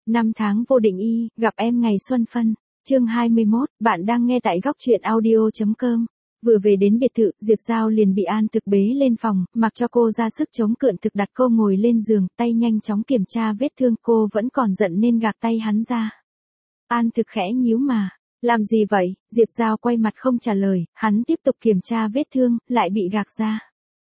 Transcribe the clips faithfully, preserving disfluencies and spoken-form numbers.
Năm tháng vô định y, gặp em ngày xuân phân. Chương hai mươi mốt, bạn đang nghe tại góc truyện audio chấm com. Vừa về đến biệt thự, Diệp Giao liền bị An Thực bế lên phòng, mặc cho cô ra sức chống cự thực đặt cô ngồi lên giường, tay nhanh chóng kiểm tra vết thương, cô vẫn còn giận nên gạt tay hắn ra. An Thực khẽ nhíu mà, làm gì vậy? Diệp Giao quay mặt không trả lời, hắn tiếp tục kiểm tra vết thương, lại bị gạt ra.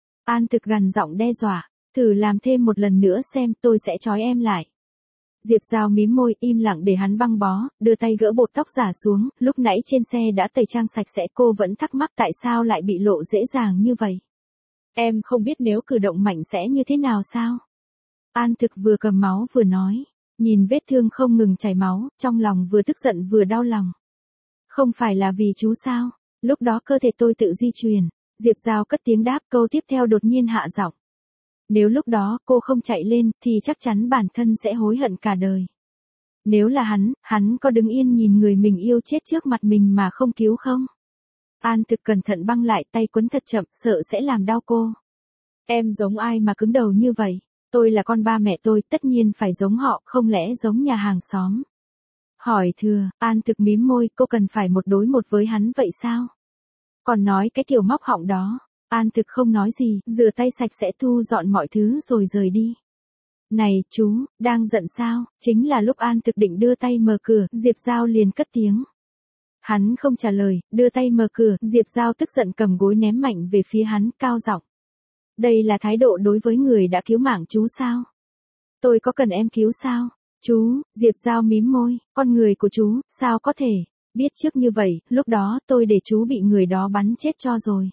An Thực gằn giọng đe dọa, thử làm thêm một lần nữa xem, tôi sẽ trói em lại. Diệp Giao mím môi, im lặng để hắn băng bó, đưa tay gỡ bột tóc giả xuống, lúc nãy trên xe đã tẩy trang sạch sẽ, cô vẫn thắc mắc tại sao lại bị lộ dễ dàng như vậy. Em không biết nếu cử động mạnh sẽ như thế nào sao? An Thực vừa cầm máu vừa nói, nhìn vết thương không ngừng chảy máu, trong lòng vừa tức giận vừa đau lòng. Không phải là vì chú sao? Lúc đó cơ thể tôi tự di chuyển. Diệp Giao cất tiếng đáp, câu tiếp theo đột nhiên hạ giọng. Nếu lúc đó cô không chạy lên, thì chắc chắn bản thân sẽ hối hận cả đời. Nếu là hắn, hắn có đứng yên nhìn người mình yêu chết trước mặt mình mà không cứu không? An Thực cẩn thận băng lại, tay quấn thật chậm, sợ sẽ làm đau cô. Em giống ai mà cứng đầu như vậy? Tôi là con ba mẹ tôi, tất nhiên phải giống họ, không lẽ giống nhà hàng xóm? Hỏi thừa, An Thực mím môi, cô cần phải một đối một với hắn vậy sao? Còn nói cái kiểu móc họng đó. An Thực không nói gì, rửa tay sạch sẽ thu dọn mọi thứ rồi rời đi. Này, chú, đang giận sao? Chính là lúc An Thực định đưa tay mở cửa, Diệp Giao liền cất tiếng. Hắn không trả lời, đưa tay mở cửa, Diệp Giao tức giận cầm gối ném mạnh về phía hắn, cao giọng. Đây là thái độ đối với người đã cứu mạng chú sao? Tôi có cần em cứu sao? Chú, Diệp Giao mím môi, con người của chú, sao có thể? Biết trước như vậy, lúc đó tôi để chú bị người đó bắn chết cho rồi.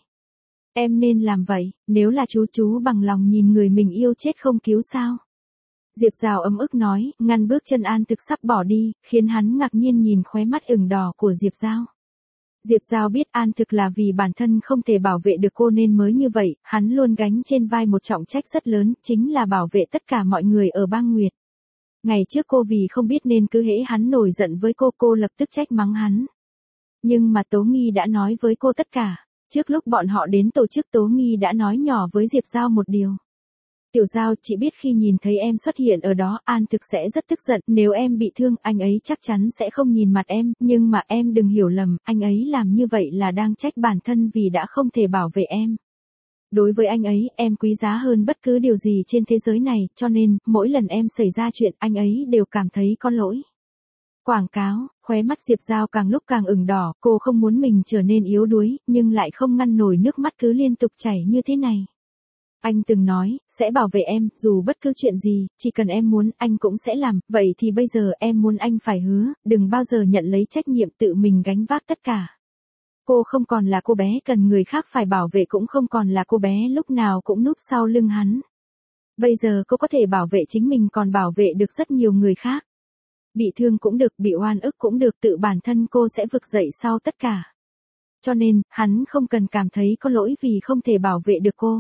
Em nên làm vậy, nếu là chú chú bằng lòng nhìn người mình yêu chết không cứu sao? Diệp Giao ấm ức nói, ngăn bước chân An Thực sắp bỏ đi, khiến hắn ngạc nhiên nhìn khóe mắt ửng đỏ của Diệp Giao. Diệp Giao biết An Thực là vì bản thân không thể bảo vệ được cô nên mới như vậy, hắn luôn gánh trên vai một trọng trách rất lớn, chính là bảo vệ tất cả mọi người ở Bang Nguyệt. Ngày trước cô vì không biết nên cứ hễ hắn nổi giận với cô, cô lập tức trách mắng hắn. Nhưng mà Tố Nghi đã nói với cô tất cả. Trước lúc bọn họ đến tổ chức, Tố Nghi đã nói nhỏ với Diệp Giao một điều. Tiểu Giao, chị biết khi nhìn thấy em xuất hiện ở đó, An Thực sẽ rất tức giận, nếu em bị thương, anh ấy chắc chắn sẽ không nhìn mặt em, nhưng mà em đừng hiểu lầm, anh ấy làm như vậy là đang trách bản thân vì đã không thể bảo vệ em. Đối với anh ấy, em quý giá hơn bất cứ điều gì trên thế giới này, cho nên, mỗi lần em xảy ra chuyện, anh ấy đều cảm thấy có lỗi. Quảng cáo, khóe mắt Diệp Giao càng lúc càng ửng đỏ, cô không muốn mình trở nên yếu đuối, nhưng lại không ngăn nổi nước mắt cứ liên tục chảy như thế này. Anh từng nói, sẽ bảo vệ em, dù bất cứ chuyện gì, chỉ cần em muốn, anh cũng sẽ làm, vậy thì bây giờ em muốn anh phải hứa, đừng bao giờ nhận lấy trách nhiệm tự mình gánh vác tất cả. Cô không còn là cô bé cần người khác phải bảo vệ, cũng không còn là cô bé lúc nào cũng núp sau lưng hắn. Bây giờ cô có thể bảo vệ chính mình, còn bảo vệ được rất nhiều người khác. Bị thương cũng được, bị oan ức cũng được, tự bản thân cô sẽ vực dậy sau tất cả. Cho nên, hắn không cần cảm thấy có lỗi vì không thể bảo vệ được cô.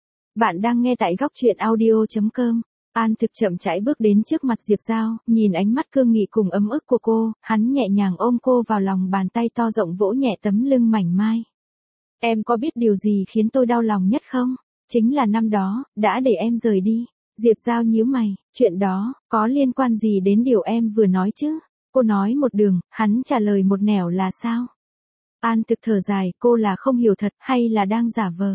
Bạn đang nghe tại góc truyện audio chấm com. An Thực chậm rãi bước đến trước mặt Diệp Giao, nhìn ánh mắt cương nghị cùng ấm ức của cô, hắn nhẹ nhàng ôm cô vào lòng, bàn tay to rộng vỗ nhẹ tấm lưng mảnh mai. Em có biết điều gì khiến tôi đau lòng nhất không? Chính là năm đó, đã để em rời đi. Diệp Giao nhíu mày, chuyện đó, có liên quan gì đến điều em vừa nói chứ? Cô nói một đường, hắn trả lời một nẻo là sao? An Thực thở dài, cô là không hiểu thật, hay là đang giả vờ?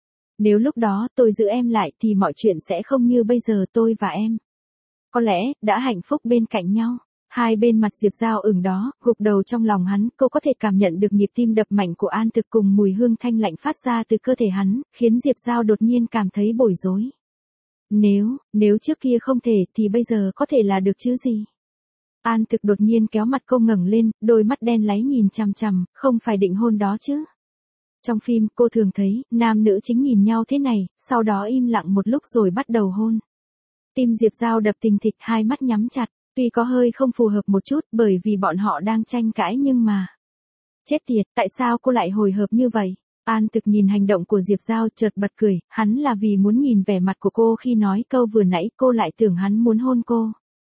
Nếu lúc đó tôi giữ em lại thì mọi chuyện sẽ không như bây giờ, tôi và em. Có lẽ, đã hạnh phúc bên cạnh nhau. Hai bên mặt Diệp Giao ửng đó, gục đầu trong lòng hắn, cô có thể cảm nhận được nhịp tim đập mạnh của An Thực cùng mùi hương thanh lạnh phát ra từ cơ thể hắn, khiến Diệp Giao đột nhiên cảm thấy bối rối. Nếu, nếu trước kia không thể thì bây giờ có thể là được chứ gì? An Thực đột nhiên kéo mặt cô ngẩng lên, đôi mắt đen láy nhìn chằm chằm, không phải định hôn đó chứ? Trong phim, cô thường thấy, nam nữ chính nhìn nhau thế này, sau đó im lặng một lúc rồi bắt đầu hôn. Tim Diệp Giao đập thình thịch, hai mắt nhắm chặt, tuy có hơi không phù hợp một chút bởi vì bọn họ đang tranh cãi nhưng mà... Chết tiệt, tại sao cô lại hồi hộp như vậy? An Thực nhìn hành động của Diệp Giao chợt bật cười, hắn là vì muốn nhìn vẻ mặt của cô khi nói câu vừa nãy, cô lại tưởng hắn muốn hôn cô.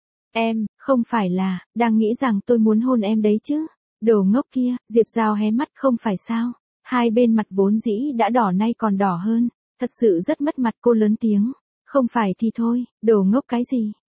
Em, không phải là, đang nghĩ rằng tôi muốn hôn em đấy chứ? Đồ ngốc kia, Diệp Giao hé mắt, không phải sao? Hai bên mặt vốn dĩ đã đỏ nay còn đỏ hơn, thật sự rất mất mặt, cô lớn tiếng. Không phải thì thôi, đồ ngốc cái gì,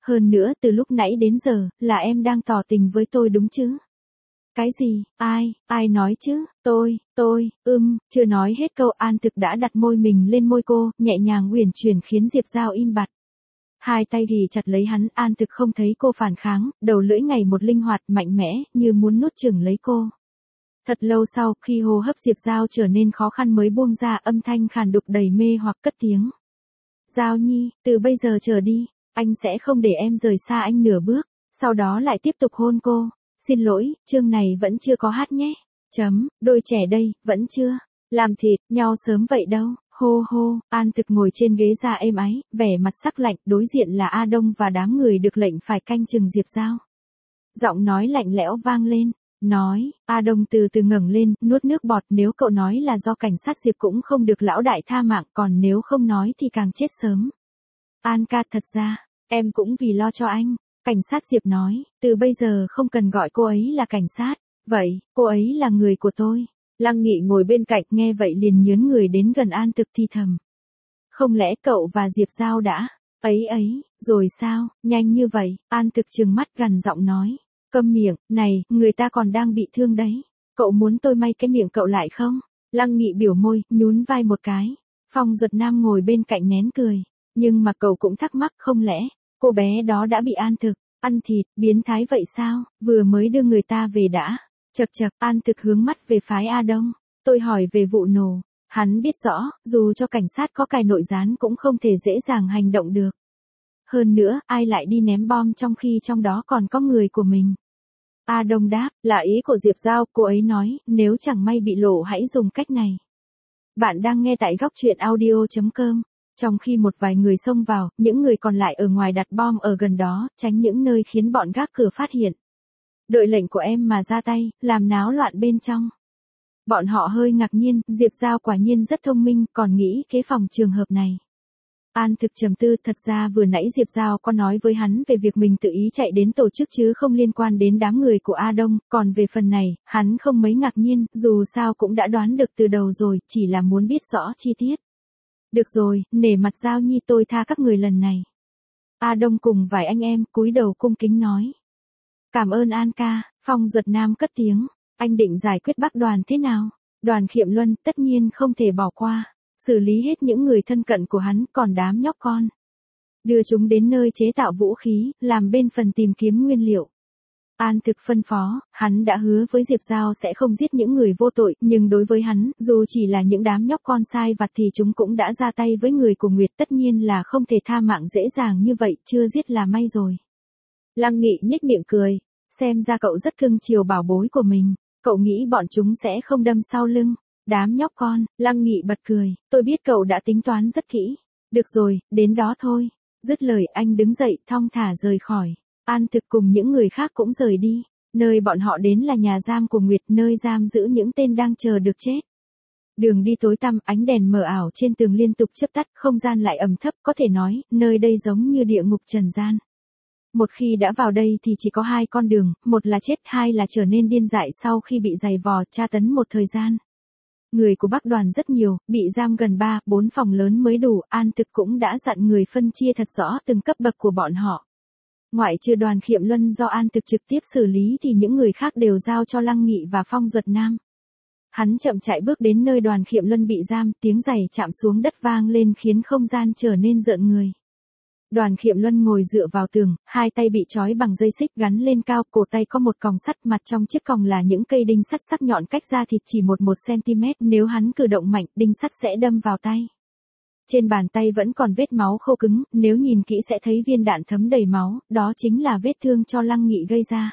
Hơn nữa từ lúc nãy đến giờ, là em đang tỏ tình với tôi đúng chứ? Cái gì, ai, ai nói chứ, tôi, tôi, ưm, chưa nói hết câu An Thực đã đặt môi mình lên môi cô, nhẹ nhàng uyển chuyển khiến Diệp Giao im bặt. Hai tay ghì chặt lấy hắn, An Thực không thấy cô phản kháng, đầu lưỡi ngày một linh hoạt, mạnh mẽ, như muốn nuốt chửng lấy cô. Thật lâu sau, khi hô hấp Diệp Giao trở nên khó khăn mới buông ra, âm thanh khàn đục đầy mê hoặc cất tiếng. Giao Nhi, từ bây giờ trở đi, anh sẽ không để em rời xa anh nửa bước, sau đó lại tiếp tục hôn cô. Xin lỗi, chương này vẫn chưa có hát nhé. Chấm, đôi trẻ đây, vẫn chưa. Làm thịt, nhau sớm vậy đâu. Hô hô, An Thực ngồi trên ghế ra êm ái, vẻ mặt sắc lạnh, đối diện là A Đông và đám người được lệnh phải canh chừng Diệp Giao. Giọng nói lạnh lẽo vang lên, nói, A Đông từ từ ngẩng lên, nuốt nước bọt, nếu cậu nói là do cảnh sát Diệp cũng không được lão đại tha mạng, còn nếu không nói thì càng chết sớm. An ca, thật ra, em cũng vì lo cho anh. Cảnh sát Diệp nói, từ bây giờ không cần gọi cô ấy là cảnh sát, vậy, cô ấy là người của tôi. Lăng Nghị ngồi bên cạnh nghe vậy liền nhớn người đến gần An Thực thì thầm. Không lẽ cậu và Diệp Giao đã, ấy ấy, rồi sao, nhanh như vậy, An Thực trừng mắt gằn giọng nói. Câm miệng, này, người ta còn đang bị thương đấy. Cậu muốn tôi may cái miệng cậu lại không? Lăng Nghị biểu môi, nhún vai một cái. Phong Duật Nam ngồi bên cạnh nén cười. Nhưng mà cậu cũng thắc mắc không lẽ, cô bé đó đã bị An Thực, ăn thịt, biến thái vậy sao, vừa mới đưa người ta về đã. Chật chật, An Thực hướng mắt về phái A Đông. Tôi hỏi về vụ nổ. Hắn biết rõ, dù cho cảnh sát có cài nội gián cũng không thể dễ dàng hành động được. Hơn nữa, ai lại đi ném bom trong khi trong đó còn có người của mình. A Đông đáp, là ý của Diệp Giao, cô ấy nói, nếu chẳng may bị lộ hãy dùng cách này. Bạn đang nghe tại góc truyện audio chấm com. Trong khi một vài người xông vào, những người còn lại ở ngoài đặt bom ở gần đó, tránh những nơi khiến bọn gác cửa phát hiện. Đợi lệnh của em mà ra tay, làm náo loạn bên trong. Bọn họ hơi ngạc nhiên, Diệp Giao quả nhiên rất thông minh, còn nghĩ kế phòng trường hợp này. An Thực trầm tư, thật ra vừa nãy Diệp Giao có nói với hắn về việc mình tự ý chạy đến tổ chức chứ không liên quan đến đám người của A Đông, còn về phần này, hắn không mấy ngạc nhiên, dù sao cũng đã đoán được từ đầu rồi, chỉ là muốn biết rõ chi tiết. Được rồi, nể mặt Giao Nhi tôi tha các người lần này. A Đông cùng vài anh em cúi đầu cung kính nói. Cảm ơn An ca, Phong Duật Nam cất tiếng, anh định giải quyết Bắc Đoàn thế nào? Đoàn Khiệm Luân tất nhiên không thể bỏ qua, xử lý hết những người thân cận của hắn, còn đám nhóc con. Đưa chúng đến nơi chế tạo vũ khí, làm bên phần tìm kiếm nguyên liệu. An Thực phân phó, hắn đã hứa với Diệp Giao sẽ không giết những người vô tội, nhưng đối với hắn, dù chỉ là những đám nhóc con sai vặt thì chúng cũng đã ra tay với người của Nguyệt, tất nhiên là không thể tha mạng dễ dàng như vậy, chưa giết là may rồi. Lăng Nghị nhếch miệng cười, xem ra cậu rất cưng chiều bảo bối của mình, cậu nghĩ bọn chúng sẽ không đâm sau lưng. Đám nhóc con, Lăng Nghị bật cười, tôi biết cậu đã tính toán rất kỹ. Được rồi, đến đó thôi. Dứt lời anh đứng dậy, thong thả rời khỏi. An Thực cùng những người khác cũng rời đi. Nơi bọn họ đến là nhà giam của Nguyệt, nơi giam giữ những tên đang chờ được chết. Đường đi tối tăm, ánh đèn mờ ảo trên tường liên tục chớp tắt, không gian lại ẩm thấp, có thể nói, nơi đây giống như địa ngục trần gian. Một khi đã vào đây thì chỉ có hai con đường, một là chết, hai là trở nên điên dại sau khi bị giày vò, tra tấn một thời gian. Người của Bắc Đoàn rất nhiều, bị giam gần ba, bốn phòng lớn mới đủ, An Thực cũng đã dặn người phân chia thật rõ từng cấp bậc của bọn họ. Ngoại trừ Đoàn Khiệm Luân do An Thực trực tiếp xử lý thì những người khác đều giao cho Lăng Nghị và Phong Duật Nam. Hắn chậm chạy bước đến nơi Đoàn Khiệm Luân bị giam, tiếng giày chạm xuống đất vang lên khiến không gian trở nên rợn người. Đoàn Khiệm Luân ngồi dựa vào tường, hai tay bị trói bằng dây xích gắn lên cao, cổ tay có một còng sắt, mặt trong chiếc còng là những cây đinh sắt sắc nhọn cách da thịt chỉ một một xăng-ti-mét, nếu hắn cử động mạnh, đinh sắt sẽ đâm vào tay. Trên bàn tay vẫn còn vết máu khô cứng, nếu nhìn kỹ sẽ thấy viên đạn thấm đầy máu, đó chính là vết thương cho Lăng Nghị gây ra.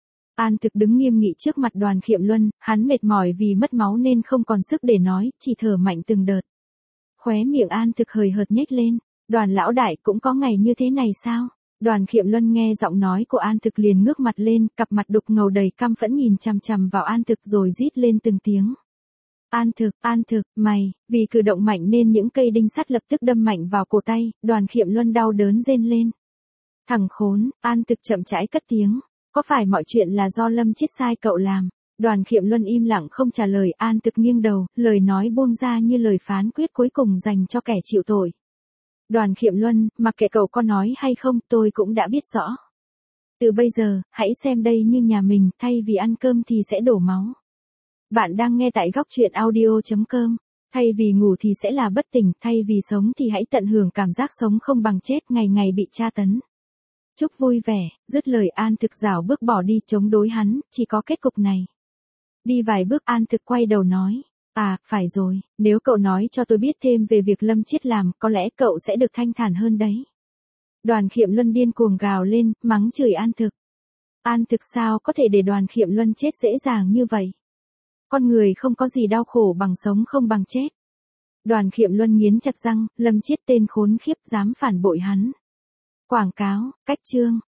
An Thực đứng nghiêm nghị trước mặt Đoàn Khiệm Luân, hắn mệt mỏi vì mất máu nên không còn sức để nói, chỉ thở mạnh từng đợt. Khóe miệng An Thực hời hợt nhếch lên. Đoàn lão đại cũng có ngày như thế này sao? Đoàn Khiệm Luân nghe giọng nói của An Thực liền ngước mặt lên, cặp mặt đục ngầu đầy căm phẫn nhìn chằm chằm vào An Thực rồi rít lên từng tiếng. An Thực, An Thực, mày, vì cử động mạnh nên những cây đinh sắt lập tức đâm mạnh vào cổ tay, Đoàn Khiệm Luân đau đớn rên lên. Thằng khốn, An Thực chậm rãi cất tiếng, có phải mọi chuyện là do Lâm Chiết sai cậu làm? Đoàn Khiệm Luân im lặng không trả lời, An Thực nghiêng đầu, lời nói buông ra như lời phán quyết cuối cùng dành cho kẻ chịu tội. Đoàn Khiệm Luân, mặc kệ cậu có nói hay không, tôi cũng đã biết rõ. Từ bây giờ, hãy xem đây như nhà mình, thay vì ăn cơm thì sẽ đổ máu. Bạn đang nghe tại góc truyện audio.com. Thay vì ngủ thì sẽ là bất tỉnh, thay vì sống thì hãy tận hưởng cảm giác sống không bằng chết, ngày ngày bị tra tấn. Chúc vui vẻ, dứt lời An Thực rảo bước bỏ đi, chống đối hắn, chỉ có kết cục này. Đi vài bước An Thực quay đầu nói, à, phải rồi, nếu cậu nói cho tôi biết thêm về việc Lâm Chiết làm, có lẽ cậu sẽ được thanh thản hơn đấy. Đoàn Khiệm Luân điên cuồng gào lên, mắng chửi An Thực. An Thực sao có thể để Đoàn Khiệm Luân chết dễ dàng như vậy? Con người không có gì đau khổ bằng sống không bằng chết. Đoàn Khiệm Luân nghiến chặt răng, Lâm Chiết tên khốn khiếp dám phản bội hắn. Quảng cáo, cách chương.